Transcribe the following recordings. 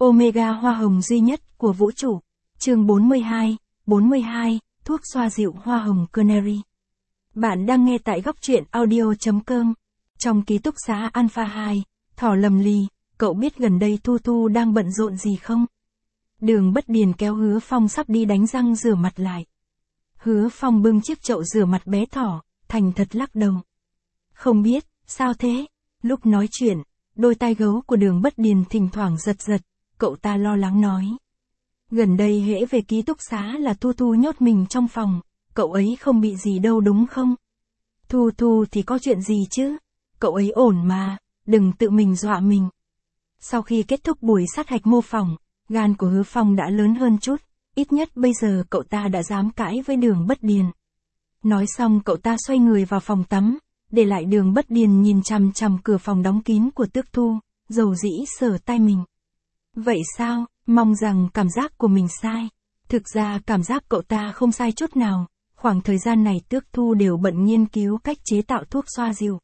Omega hoa hồng duy nhất của vũ trụ. Chương 42, thuốc xoa dịu hoa hồng Canary. Bạn đang nghe tại góc truyện audio.com. Trong ký túc xá Alpha 2, Thỏ lầm lì, cậu biết gần đây Thu Thu đang bận rộn gì không? Đường Bất Điền kéo Hứa Phong sắp đi đánh răng rửa mặt lại. Hứa Phong bưng chiếc chậu rửa mặt bé Thỏ, thành thật lắc đầu. Không biết, sao thế? Lúc nói chuyện, đôi tai gấu của Đường Bất Điền thỉnh thoảng giật giật, cậu ta lo lắng nói. Gần đây hễ về ký túc xá là Thu Thu nhốt mình trong phòng, cậu ấy không bị gì đâu đúng không? Thu Thu thì có chuyện gì chứ? Cậu ấy ổn mà, đừng tự mình dọa mình. Sau khi kết thúc buổi sát hạch mô phỏng, gan của Hứa Phong đã lớn hơn chút, ít nhất bây giờ cậu ta đã dám cãi với Đường Bất Điền. Nói xong cậu ta xoay người vào phòng tắm, để lại Đường Bất Điền nhìn chằm chằm cửa phòng đóng kín của Tước Thu, dầu dĩ sờ tay mình. Vậy sao, mong rằng cảm giác của mình sai. Thực ra cảm giác cậu ta không sai chút nào, khoảng thời gian này Tước Thu đều bận nghiên cứu cách chế tạo thuốc xoa dịu.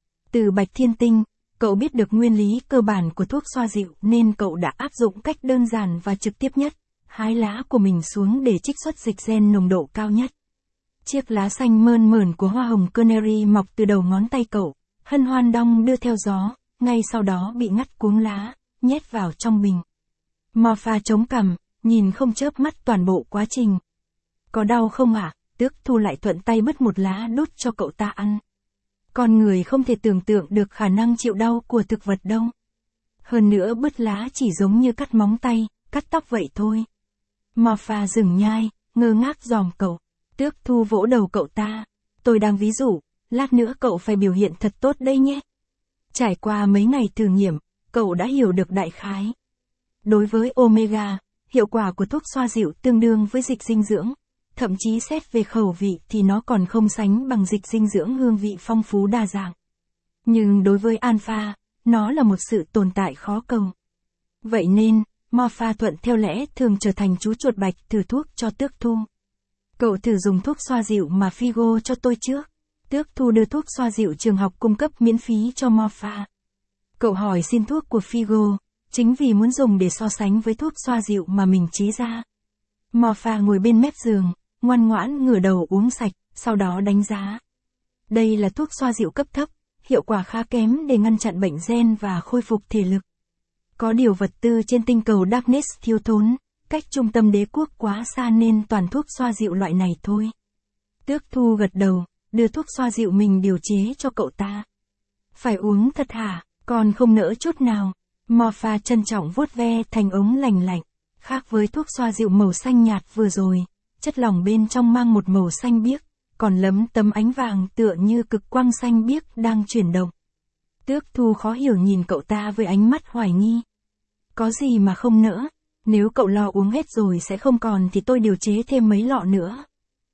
Từ Bạch Thiên Tinh, cậu biết được nguyên lý cơ bản của thuốc xoa dịu nên cậu đã áp dụng cách đơn giản và trực tiếp nhất, hái lá của mình xuống để trích xuất dịch gen nồng độ cao nhất. Chiếc lá xanh mơn mởn của hoa hồng Canary mọc từ đầu ngón tay cậu, hân hoan đong đưa theo gió, ngay sau đó bị ngắt cuống lá, nhét vào trong bình. Morpha chống cằm, nhìn không chớp mắt toàn bộ quá trình. Có đau không ạ? Tước Thu lại thuận tay bứt một lá đút cho cậu ta ăn. Con người không thể tưởng tượng được khả năng chịu đau của thực vật đâu. Hơn nữa bứt lá chỉ giống như cắt móng tay, cắt tóc vậy thôi. Morpha dừng nhai, ngơ ngác dòm cậu. Tước Thu vỗ đầu cậu ta. Tôi đang ví dụ, lát nữa cậu phải biểu hiện thật tốt đây nhé. Trải qua mấy ngày thử nghiệm, cậu đã hiểu được đại khái. Đối với Omega, hiệu quả của thuốc xoa dịu tương đương với dịch dinh dưỡng. Thậm chí xét về khẩu vị thì nó còn không sánh bằng dịch dinh dưỡng hương vị phong phú đa dạng. Nhưng đối với Alpha, nó là một sự tồn tại khó cầu. Vậy nên, Morpha thuận theo lẽ thường trở thành chú chuột bạch thử thuốc cho Tước Thu. Cậu thử dùng thuốc xoa dịu mà Figo cho tôi trước. Tước Thu đưa thuốc xoa dịu trường học cung cấp miễn phí cho Morpha. Cậu hỏi xin thuốc của Figo, chính vì muốn dùng để so sánh với thuốc xoa dịu mà mình chế ra. Morpha ngồi bên mép giường, ngoan ngoãn ngửa đầu uống sạch, sau đó đánh giá. Đây là thuốc xoa dịu cấp thấp, hiệu quả khá kém để ngăn chặn bệnh gen và khôi phục thể lực. Có điều vật tư trên tinh cầu Darkness thiếu thốn, cách trung tâm đế quốc quá xa nên toàn thuốc xoa dịu loại này thôi. Tước Thu gật đầu, đưa thuốc xoa dịu mình điều chế cho cậu ta. Phải uống thật hả, còn không nỡ chút nào. Morpha trân trọng vuốt ve thành ống lành lạnh. Khác với thuốc xoa dịu màu xanh nhạt vừa rồi, chất lỏng bên trong mang một màu xanh biếc, còn lấm tấm ánh vàng tựa như cực quang xanh biếc đang chuyển động. Tước Thu khó hiểu nhìn cậu ta với ánh mắt hoài nghi. Có gì mà không nỡ, nếu cậu lo uống hết rồi sẽ không còn thì tôi điều chế thêm mấy lọ nữa.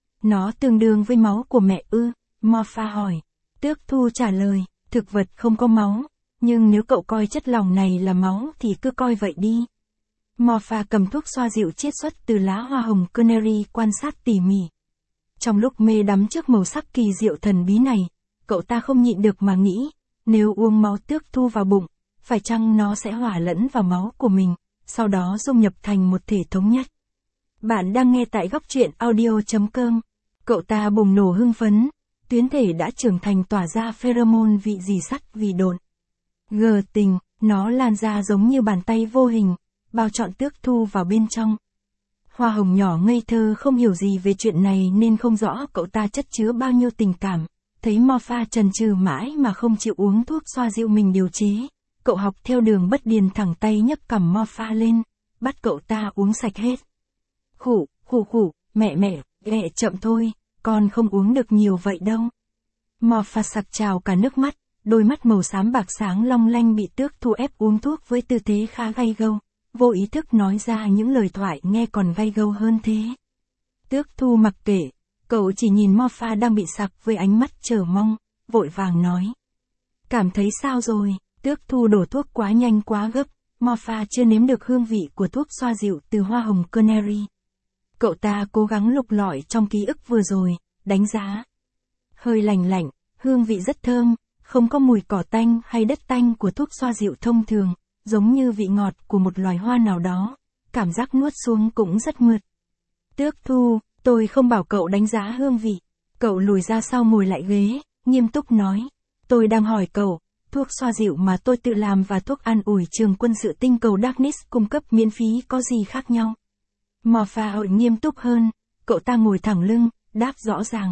Nó tương đương với máu của mẹ ư? Morpha hỏi. Tước Thu trả lời, thực vật không có máu, nhưng nếu cậu coi chất lỏng này là máu thì cứ coi vậy đi. Morpha cầm thuốc xoa dịu chiết xuất từ lá hoa hồng Canary quan sát tỉ mỉ. Trong lúc mê đắm trước màu sắc kỳ diệu thần bí này, cậu ta không nhịn được mà nghĩ, nếu uống máu Tước Thu vào bụng, phải chăng nó sẽ hòa lẫn vào máu của mình, sau đó dung nhập thành một thể thống nhất. Bạn đang nghe tại góc truyện audio.com. Cậu ta bùng nổ hưng phấn, tuyến thể đã trưởng thành tỏa ra pheromone vị dì sắt vì độn. Gờ tình, nó lan ra giống như bàn tay vô hình, bao trọn Tước Thu vào bên trong. Hoa hồng nhỏ ngây thơ không hiểu gì về chuyện này nên không rõ cậu ta chất chứa bao nhiêu tình cảm. Thấy Morpha chần chừ mãi mà không chịu uống thuốc xoa dịu mình điều chế, cậu học theo Đường Bất Điền thẳng tay nhấc cằm Morpha lên, bắt cậu ta uống sạch hết. Khủ, mẹ, ghẹ chậm thôi, con không uống được nhiều vậy đâu. Morpha sặc trào cả nước mắt, đôi mắt màu xám bạc sáng long lanh bị Tước Thu ép uống thuốc với tư thế khá gay gâu, vô ý thức nói ra những lời thoại nghe còn gay gâu hơn thế. Tước Thu mặc kệ, cậu chỉ nhìn Morpha đang bị sặc với ánh mắt chờ mong, vội vàng nói. Cảm thấy sao rồi? Tước Thu đổ thuốc quá nhanh quá gấp, Morpha chưa nếm được hương vị của thuốc xoa dịu từ hoa hồng Canary. Cậu ta cố gắng lục lọi trong ký ức vừa rồi, đánh giá. Hơi lành lạnh, hương vị rất thơm, không có mùi cỏ tanh hay đất tanh của thuốc xoa dịu thông thường, giống như vị ngọt của một loài hoa nào đó, cảm giác nuốt xuống cũng rất mượt. Tước Thu, tôi không bảo cậu đánh giá hương vị. Cậu lùi ra sau ngồi lại ghế, nghiêm túc nói. Tôi đang hỏi cậu, thuốc xoa dịu mà tôi tự làm và thuốc an ủi trường quân sự tinh cầu Darkness cung cấp miễn phí có gì khác nhau? Moffat nghiêm túc hơn, cậu ta ngồi thẳng lưng, đáp rõ ràng.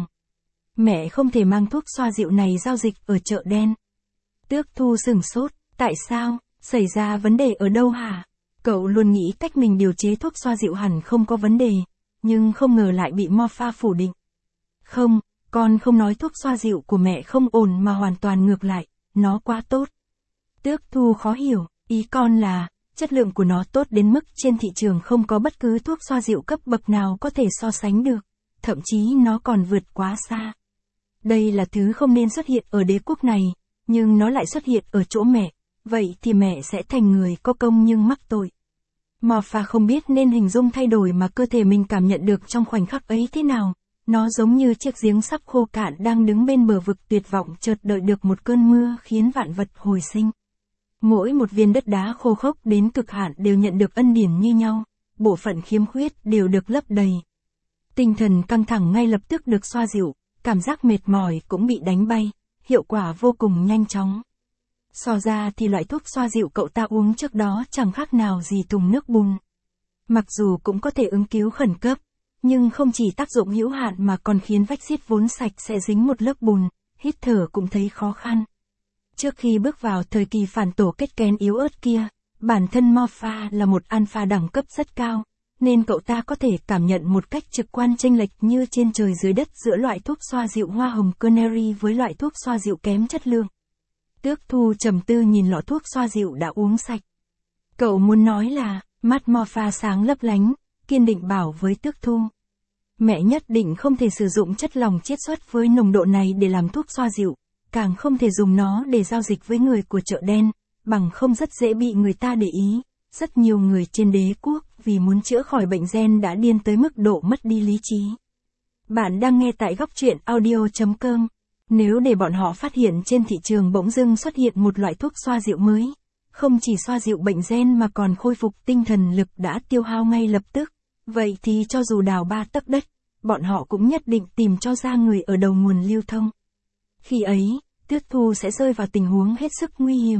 Mẹ không thể mang thuốc xoa dịu này giao dịch ở chợ đen. Tước Thu sửng sốt, tại sao, xảy ra vấn đề ở đâu hả? Cậu luôn nghĩ cách mình điều chế thuốc xoa dịu hẳn không có vấn đề, nhưng không ngờ lại bị Moffat phủ định. Không, con không nói thuốc xoa dịu của mẹ không ổn mà hoàn toàn ngược lại, nó quá tốt. Tước Thu khó hiểu, ý con là, chất lượng của nó tốt đến mức trên thị trường không có bất cứ thuốc xoa dịu cấp bậc nào có thể so sánh được, thậm chí nó còn vượt quá xa. Đây là thứ không nên xuất hiện ở đế quốc này, nhưng nó lại xuất hiện ở chỗ mẹ, vậy thì mẹ sẽ thành người có công nhưng mắc tội. Moffat không biết nên hình dung thay đổi mà cơ thể mình cảm nhận được trong khoảnh khắc ấy thế nào. Nó giống như chiếc giếng sắp khô cạn đang đứng bên bờ vực tuyệt vọng chợt đợi được một cơn mưa khiến vạn vật hồi sinh. Mỗi một viên đất đá khô khốc đến cực hạn đều nhận được ân điển như nhau, bộ phận khiếm khuyết đều được lấp đầy. Tinh thần căng thẳng ngay lập tức được xoa dịu, cảm giác mệt mỏi cũng bị đánh bay, hiệu quả vô cùng nhanh chóng. So ra thì loại thuốc xoa dịu cậu ta uống trước đó chẳng khác nào gì thùng nước bùn. Mặc dù cũng có thể ứng cứu khẩn cấp, nhưng không chỉ tác dụng hữu hạn mà còn khiến vách xiết vốn sạch sẽ dính một lớp bùn, hít thở cũng thấy khó khăn. Trước khi bước vào thời kỳ phản tổ kết kén yếu ớt kia, bản thân Moffat là một alpha đẳng cấp rất cao, nên cậu ta có thể cảm nhận một cách trực quan chênh lệch như trên trời dưới đất giữa loại thuốc xoa dịu hoa hồng Canary với loại thuốc xoa dịu kém chất lượng. Tước Thu trầm tư nhìn lọ thuốc xoa dịu đã uống sạch. Cậu muốn nói là, mắt Moffat sáng lấp lánh, kiên định bảo với Tước Thu. Mẹ nhất định không thể sử dụng chất lỏng chiết xuất với nồng độ này để làm thuốc xoa dịu, càng không thể dùng nó để giao dịch với người của chợ đen, bằng không rất dễ bị người ta để ý. Rất nhiều người trên đế quốc vì muốn chữa khỏi bệnh gen đã điên tới mức độ mất đi lý trí. Bạn đang nghe tại góc truyện audio.com. Nếu để bọn họ phát hiện trên thị trường bỗng dưng xuất hiện một loại thuốc xoa dịu mới, không chỉ xoa dịu bệnh gen mà còn khôi phục tinh thần lực đã tiêu hao ngay lập tức, vậy thì cho dù đào 3 tấc đất, bọn họ cũng nhất định tìm cho ra người ở đầu nguồn lưu thông. Khi ấy, Tước Thu sẽ rơi vào tình huống hết sức nguy hiểm.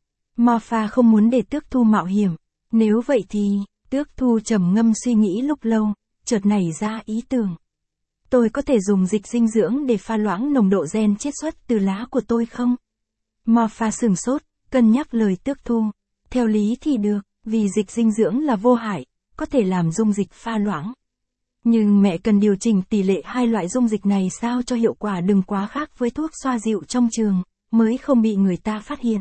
Moffat không muốn để Tước Thu mạo hiểm, nếu vậy thì, Tước Thu trầm ngâm suy nghĩ lúc lâu, chợt nảy ra ý tưởng. Tôi có thể dùng dịch dinh dưỡng để pha loãng nồng độ gen chiết xuất từ lá của tôi không? Moffat sửng sốt, cân nhắc lời Tước Thu. Theo lý thì được, vì dịch dinh dưỡng là vô hại, có thể làm dung dịch pha loãng. Nhưng mẹ cần điều chỉnh tỷ lệ hai loại dung dịch này sao cho hiệu quả đừng quá khác với thuốc xoa dịu trong trường, mới không bị người ta phát hiện.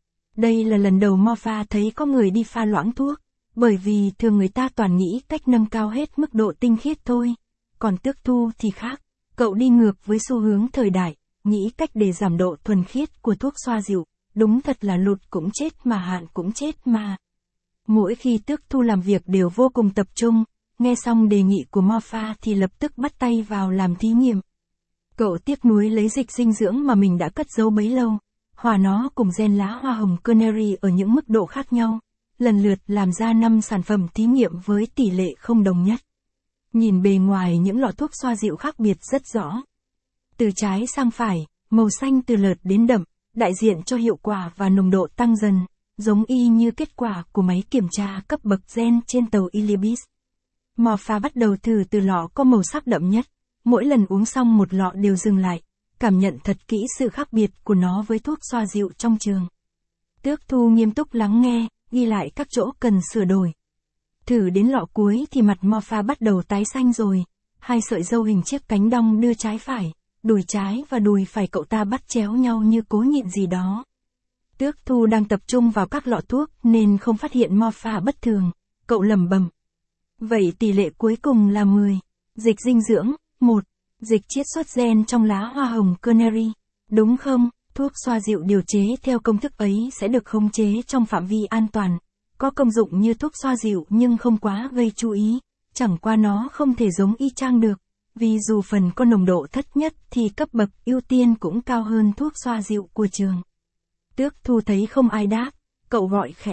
Đây là lần đầu Moffat thấy có người đi pha loãng thuốc, bởi vì thường người ta toàn nghĩ cách nâng cao hết mức độ tinh khiết thôi. Còn Tước Thu thì khác, cậu đi ngược với xu hướng thời đại, nghĩ cách để giảm độ thuần khiết của thuốc xoa dịu, đúng thật là lụt cũng chết mà hạn cũng chết mà. Mỗi khi Tước Thu làm việc đều vô cùng tập trung, nghe xong đề nghị của Moffat thì lập tức bắt tay vào làm thí nghiệm. Cậu tiếc nuối lấy dịch dinh dưỡng mà mình đã cất giấu bấy lâu, hòa nó cùng gen lá hoa hồng Canary ở những mức độ khác nhau, lần lượt làm ra 5 sản phẩm thí nghiệm với tỷ lệ không đồng nhất. Nhìn bề ngoài những lọ thuốc xoa dịu khác biệt rất rõ. Từ trái sang phải, màu xanh từ lợt đến đậm, đại diện cho hiệu quả và nồng độ tăng dần, giống y như kết quả của máy kiểm tra cấp bậc gen trên tàu Ilibis. Moffat bắt đầu thử từ lọ có màu sắc đậm nhất, mỗi lần uống xong một lọ đều dừng lại, cảm nhận thật kỹ sự khác biệt của nó với thuốc xoa dịu trong trường. Tước Thu nghiêm túc lắng nghe, ghi lại các chỗ cần sửa đổi. Thử đến lọ cuối thì mặt Moffat bắt đầu tái xanh rồi, hai sợi râu hình chiếc cánh đong đưa trái phải, đùi trái và đùi phải cậu ta bắt chéo nhau như cố nhịn gì đó. Tước Thu đang tập trung vào các lọ thuốc nên không phát hiện Moffat bất thường, cậu lẩm bẩm. Vậy tỷ lệ cuối cùng là 10. Dịch dinh dưỡng, 1. Dịch chiết xuất gen trong lá hoa hồng Canary. Đúng không? Thuốc xoa dịu điều chế theo công thức ấy sẽ được khống chế trong phạm vi an toàn. Có công dụng như thuốc xoa dịu nhưng không quá gây chú ý. Chẳng qua nó không thể giống y chang được. Vì dù phần có nồng độ thấp nhất thì cấp bậc ưu tiên cũng cao hơn thuốc xoa dịu của trường. Tước Thu thấy không ai đáp. Cậu gọi khẽ.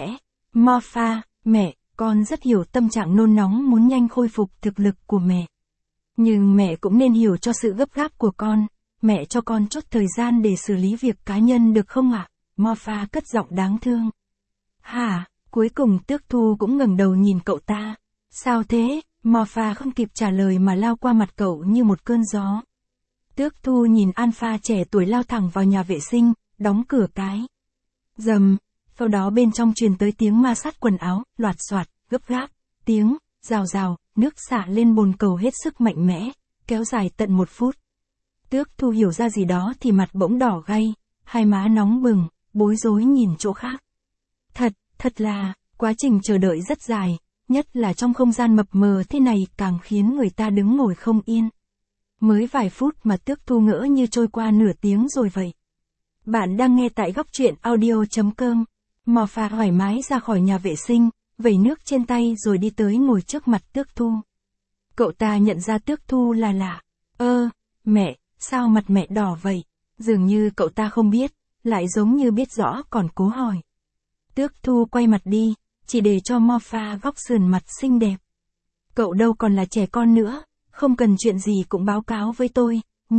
Morpha, mẹ, con rất hiểu tâm trạng nôn nóng muốn nhanh khôi phục thực lực của mẹ. Nhưng mẹ cũng nên hiểu cho sự gấp gáp của con, mẹ cho con chút thời gian để xử lý việc cá nhân được không ạ? Morpha cất giọng đáng thương. Hả? Cuối cùng Tước Thu cũng ngẩng đầu nhìn cậu ta. Sao thế? Morpha không kịp trả lời mà lao qua mặt cậu như một cơn gió. Tước Thu nhìn Alpha trẻ tuổi lao thẳng vào nhà vệ sinh, đóng cửa cái. Rầm, sau đó bên trong truyền tới tiếng ma sát quần áo, loạt soạt, gấp gáp, tiếng, rào rào, nước xả lên bồn cầu hết sức mạnh mẽ, kéo dài tận 1 phút. Tước Thu hiểu ra gì đó thì mặt bỗng đỏ gay, hai má nóng bừng, bối rối nhìn chỗ khác. Thật là, quá trình chờ đợi rất dài, nhất là trong không gian mập mờ thế này càng khiến người ta đứng ngồi không yên. Mới vài phút mà Tước Thu ngỡ như trôi qua nửa tiếng rồi vậy. Bạn đang nghe tại góc truyện audio.com. Morpha thoải mái ra khỏi nhà vệ sinh, vẩy nước trên tay rồi đi tới ngồi trước mặt Tước Thu. Cậu ta nhận ra Tước Thu là lạ. Mẹ, sao mặt mẹ đỏ vậy? Dường như cậu ta không biết, lại giống như biết rõ còn cố hỏi. Tước Thu quay mặt đi, chỉ để cho Morpha góc sườn mặt xinh đẹp. Cậu đâu còn là trẻ con nữa, không cần chuyện gì cũng báo cáo với tôi,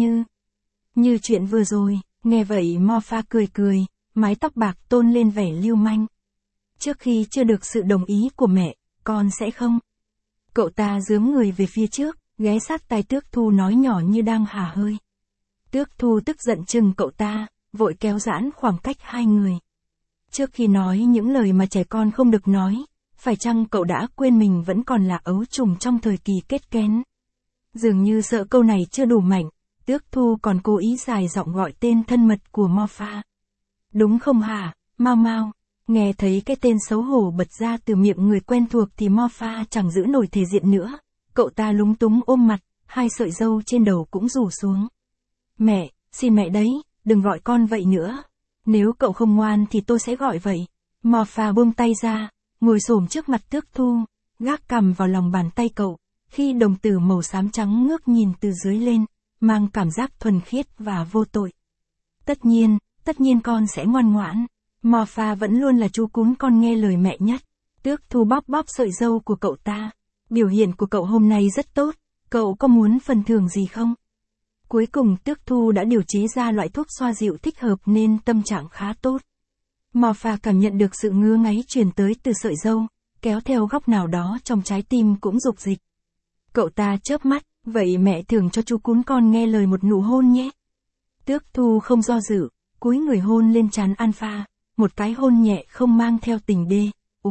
như chuyện vừa rồi. Nghe vậy Morpha cười, mái tóc bạc tôn lên vẻ lưu manh. Trước khi chưa được sự đồng ý của mẹ, con sẽ không. Cậu ta giướng người về phía trước, ghé sát tai Tước Thu nói nhỏ như đang hả hơi. Tước Thu tức giận chừng cậu ta, vội kéo giãn khoảng cách hai người. Trước khi nói những lời mà trẻ con không được nói, phải chăng cậu đã quên mình vẫn còn là ấu trùng trong thời kỳ kết kén? Dường như sợ câu này chưa đủ mạnh, Tước Thu còn cố ý dài giọng gọi tên thân mật của Morpha. Đúng không hả, Mau Mau? Nghe thấy cái tên xấu hổ bật ra từ miệng người quen thuộc thì Morpha chẳng giữ nổi thể diện nữa. Cậu ta lúng túng ôm mặt, hai sợi râu trên đầu cũng rủ xuống. Mẹ, xin mẹ đấy, đừng gọi con vậy nữa. Nếu cậu không ngoan thì tôi sẽ gọi vậy. Morpha buông tay ra, ngồi xổm trước mặt Tước Thu, gác cằm vào lòng bàn tay cậu, khi đồng tử màu xám trắng ngước nhìn từ dưới lên, mang cảm giác thuần khiết và vô tội. Tất nhiên con sẽ ngoan ngoãn. Morpha vẫn luôn là chú cún con nghe lời mẹ nhất. Tước Thu bóp sợi râu của cậu ta. Biểu hiện của cậu hôm nay rất tốt, cậu có muốn phần thưởng gì không? Cuối cùng Tước Thu đã điều chế ra loại thuốc xoa dịu thích hợp nên tâm trạng khá tốt. Morpha cảm nhận được sự ngứa ngáy truyền tới từ sợi râu, kéo theo góc nào đó trong trái tim cũng rục rịch. Cậu ta chớp mắt, vậy mẹ thưởng cho chú cún con nghe lời một nụ hôn nhé. Tước Thu không do dự, cúi người hôn lên trán Alpha, một cái hôn nhẹ không mang theo tình đê.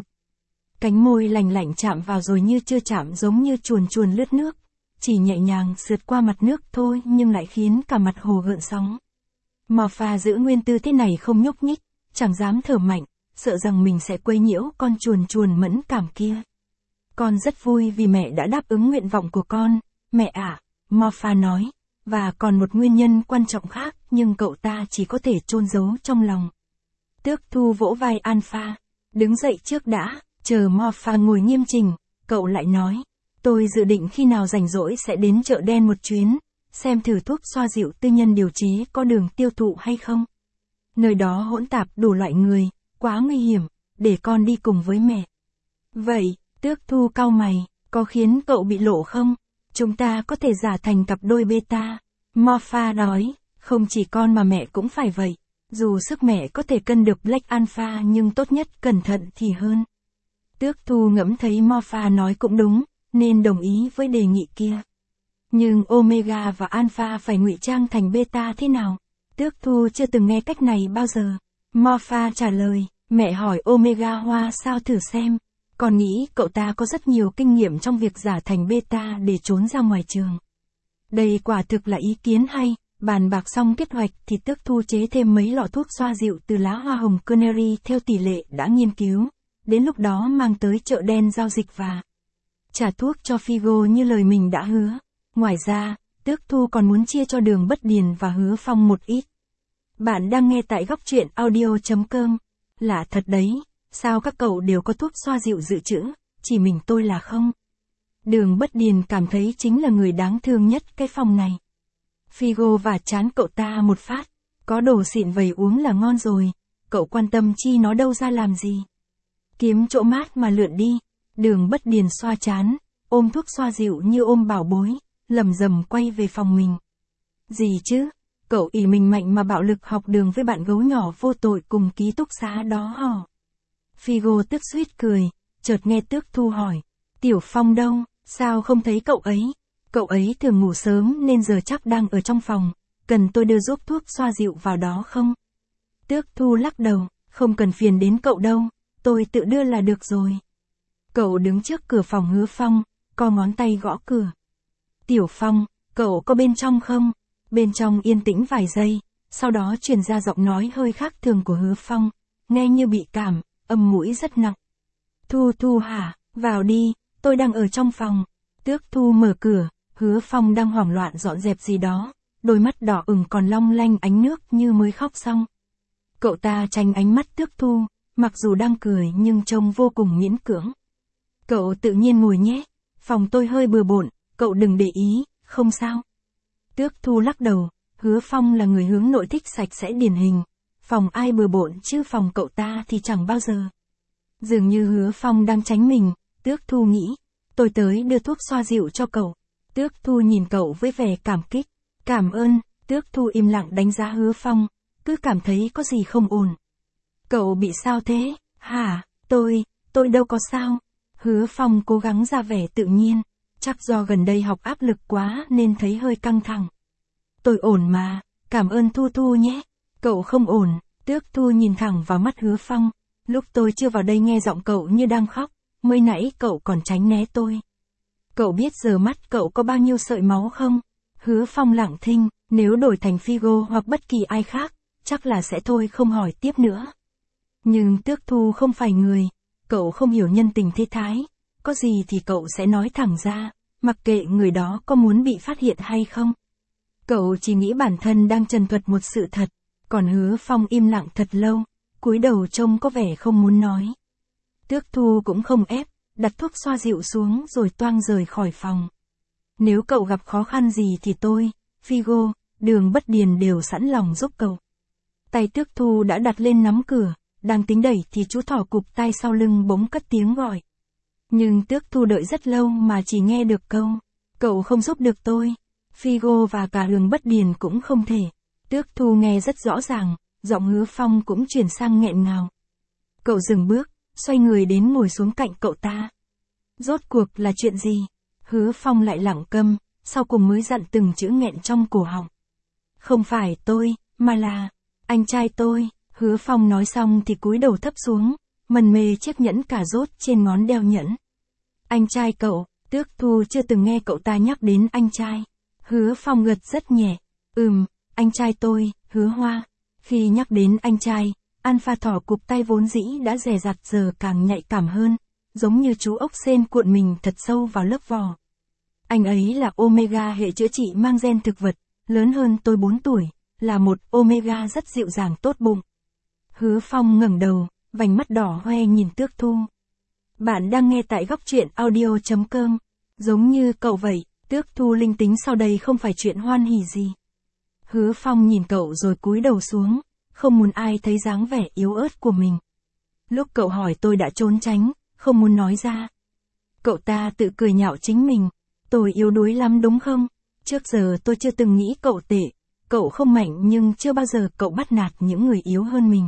Cánh môi lành lạnh chạm vào rồi như chưa chạm, giống như chuồn lướt nước, chỉ nhẹ nhàng sượt qua mặt nước thôi nhưng lại khiến cả mặt hồ gợn sóng. Morpha giữ nguyên tư thế này không nhúc nhích, chẳng dám thở mạnh, sợ rằng mình sẽ quấy nhiễu con chuồn mẫn cảm kia. Con rất vui vì mẹ đã đáp ứng nguyện vọng của con, mẹ ạ, Morpha nói, và còn một nguyên nhân quan trọng khác nhưng cậu ta chỉ có thể chôn giấu trong lòng. Tước Thu vỗ vai Alpha, đứng dậy trước đã, chờ Morpha ngồi nghiêm chỉnh, cậu lại nói, tôi dự định khi nào rảnh rỗi sẽ đến chợ đen một chuyến, xem thử thuốc xoa dịu tư nhân điều chế có đường tiêu thụ hay không. Nơi đó hỗn tạp đủ loại người, quá nguy hiểm, để con đi cùng với mẹ. Vậy, Tước Thu cau mày, có khiến cậu bị lộ không? Chúng ta có thể giả thành cặp đôi beta. Morpha nói, không chỉ con mà mẹ cũng phải vậy. Dù sức mẹ có thể cân được Black Alpha nhưng tốt nhất cẩn thận thì hơn. Tước Thu ngẫm thấy Morpha nói cũng đúng, nên đồng ý với đề nghị kia. Nhưng Omega và Alpha phải ngụy trang thành beta thế nào? Tước Thu chưa từng nghe cách này bao giờ. Morpha trả lời, mẹ hỏi Omega Hoa sao thử xem. Con nghĩ cậu ta có rất nhiều kinh nghiệm trong việc giả thành beta để trốn ra ngoài trường. Đây quả thực là ý kiến hay. Bàn bạc xong kế hoạch thì Tước Thu chế thêm mấy lọ thuốc xoa dịu từ lá hoa hồng Canary theo tỷ lệ đã nghiên cứu. Đến lúc đó mang tới chợ đen giao dịch và trả thuốc cho Figo như lời mình đã hứa. Ngoài ra, Tước Thu còn muốn chia cho Đường Bất Điền và Hứa Phong một ít. Bạn đang nghe tại góc truyện audio.com. Lạ thật đấy, sao các cậu đều có thuốc xoa dịu dự trữ, chỉ mình tôi là không? Đường Bất Điền cảm thấy chính là người đáng thương nhất cái phòng này. Figo và chán cậu ta một phát, có đồ xịn vầy uống là ngon rồi, cậu quan tâm chi nó đâu ra làm gì. kiếm chỗ mát mà lượn đi. Đường Bất Điền xoa trán, ôm thuốc xoa dịu như ôm bảo bối, lầm rầm quay về phòng mình. Gì chứ, cậu ỷ mình mạnh mà bạo lực học đường với bạn gấu nhỏ vô tội cùng ký túc xá đó hò. Figo tức suýt cười, chợt nghe Tước Thu hỏi, Tiểu Phong đâu, sao không thấy cậu ấy? Cậu ấy thường ngủ sớm nên giờ chắc đang ở trong phòng, cần tôi đưa giúp thuốc xoa dịu vào đó không? Tước Thu lắc đầu, không cần phiền đến cậu đâu, tôi tự đưa là được rồi. Cậu đứng trước cửa phòng Hứa Phong, co ngón tay gõ cửa. Tiểu Phong, cậu có bên trong không? Bên trong yên tĩnh vài giây, sau đó truyền ra giọng nói hơi khác thường của Hứa Phong, nghe như bị cảm, âm mũi rất nặng. Thu Thu hả, vào đi, tôi đang ở trong phòng. Tước Thu mở cửa, Hứa Phong đang hoảng loạn dọn dẹp gì đó, đôi mắt đỏ ửng còn long lanh ánh nước như mới khóc xong. Cậu ta tránh ánh mắt Tước Thu, mặc dù đang cười nhưng trông vô cùng miễn cưỡng. Cậu tự nhiên ngồi nhé, phòng tôi hơi bừa bộn, cậu đừng để ý, không sao. Tước Thu lắc đầu, Hứa Phong là người hướng nội thích sạch sẽ điển hình, phòng ai bừa bộn chứ phòng cậu ta thì chẳng bao giờ. Dường như Hứa Phong đang tránh mình, Tước Thu nghĩ, tôi tới đưa thuốc xoa dịu cho cậu. Tước Thu nhìn cậu với vẻ cảm kích, cảm ơn. Tước Thu im lặng đánh giá Hứa Phong, cứ cảm thấy có gì không ổn. Cậu bị sao thế, hả, tôi đâu có sao. Hứa Phong cố gắng ra vẻ tự nhiên, chắc do gần đây học áp lực quá nên thấy hơi căng thẳng. Tôi ổn mà, cảm ơn Thu Thu nhé. Cậu không ổn. Tước Thu nhìn thẳng vào mắt Hứa Phong, lúc tôi chưa vào đây nghe giọng cậu như đang khóc, mới nãy cậu còn tránh né tôi. Cậu biết giờ mắt cậu có bao nhiêu sợi máu không? Hứa Phong lặng thinh, nếu đổi thành Figo hoặc bất kỳ ai khác, chắc là sẽ thôi không hỏi tiếp nữa. Nhưng Tước Thu không phải người, cậu không hiểu nhân tình thế thái, có gì thì cậu sẽ nói thẳng ra, mặc kệ người đó có muốn bị phát hiện hay không. Cậu chỉ nghĩ bản thân đang trần thuật một sự thật, còn Hứa Phong im lặng thật lâu, cúi đầu trông có vẻ không muốn nói. Tước Thu cũng không ép, đặt thuốc xoa dịu xuống rồi toang rời khỏi phòng. Nếu cậu gặp khó khăn gì thì tôi, Figo, Đường Bất Điền đều sẵn lòng giúp cậu. Tay Tước Thu đã đặt lên nắm cửa, đang tính đẩy thì chú thỏ cụp tay sau lưng bỗng cất tiếng gọi. Nhưng Tước Thu đợi rất lâu mà chỉ nghe được câu, cậu không giúp được tôi. Figo và cả Đường Bất Điền cũng không thể. Tước Thu nghe rất rõ ràng, giọng Hứa Phong cũng chuyển sang nghẹn ngào. Cậu dừng bước, xoay người đến ngồi xuống cạnh cậu ta. Rốt cuộc là chuyện gì? Hứa Phong lại lặng câm, sau cùng mới dặn từng chữ nghẹn trong cổ họng. Không phải tôi, mà là anh trai tôi. Hứa Phong nói xong thì cúi đầu thấp xuống, mần mê chiếc nhẫn cà rốt trên ngón đeo nhẫn. Anh trai cậu, Tước Thu chưa từng nghe cậu ta nhắc đến anh trai. Hứa Phong gật rất nhẹ. Anh trai tôi, Hứa Hoa. Khi nhắc đến anh trai, Alpha thỏ cụp tay vốn dĩ đã dè dặt giờ càng nhạy cảm hơn, giống như chú ốc sên cuộn mình thật sâu vào lớp vỏ. Anh ấy là Omega hệ chữa trị mang gen thực vật, lớn hơn tôi 4 tuổi, là một Omega rất dịu dàng tốt bụng. Hứa Phong ngẩng đầu, vành mắt đỏ hoe nhìn Tước Thu. Bạn đang nghe tại góc truyện audio.com. Giống như cậu vậy, Tước Thu linh tính sau đây không phải chuyện hoan hỉ gì. Hứa Phong nhìn cậu rồi cúi đầu xuống, không muốn ai thấy dáng vẻ yếu ớt của mình. Lúc cậu hỏi tôi đã trốn tránh, không muốn nói ra. Cậu ta tự cười nhạo chính mình. Tôi yếu đuối lắm đúng không? Trước giờ tôi chưa từng nghĩ cậu tệ. Cậu không mạnh nhưng chưa bao giờ cậu bắt nạt những người yếu hơn mình.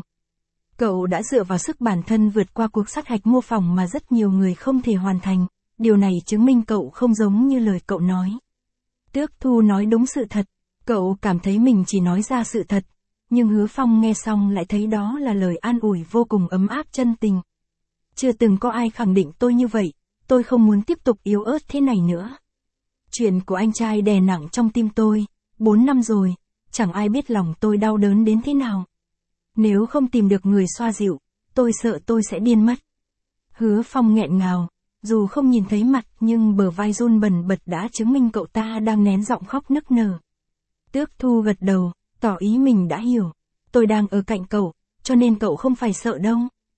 Cậu đã dựa vào sức bản thân vượt qua cuộc sát hạch mô phỏng mà rất nhiều người không thể hoàn thành. Điều này chứng minh cậu không giống như lời cậu nói. Tước Thu nói đúng sự thật. Cậu cảm thấy mình chỉ nói ra sự thật. Nhưng Hứa Phong nghe xong lại thấy đó là lời an ủi vô cùng ấm áp chân tình. Chưa từng có ai khẳng định tôi như vậy. Tôi không muốn tiếp tục yếu ớt thế này nữa. Chuyện của anh trai đè nặng trong tim tôi. 4 năm rồi. Chẳng ai biết lòng tôi đau đớn đến thế nào. Nếu không tìm được người xoa dịu, tôi sợ tôi sẽ điên mất. Hứa Phong nghẹn ngào. Dù không nhìn thấy mặt nhưng bờ vai run bần bật đã chứng minh cậu ta đang nén giọng khóc nức nở. Tước Thu gật đầu, tỏ ý mình đã hiểu. Tôi đang ở cạnh cậu, cho nên cậu không phải sợ đâu.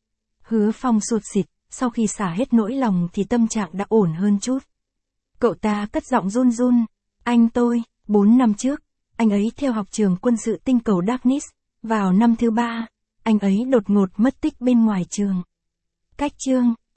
Hứa Phong sụt sịt, sau khi xả hết nỗi lòng thì tâm trạng đã ổn hơn chút. Cậu ta cất giọng run run. Anh tôi, 4 năm trước, anh ấy theo học trường quân sự tinh cầu Darkness. Vào năm thứ 3, anh ấy đột ngột mất tích bên ngoài trường. Cách chương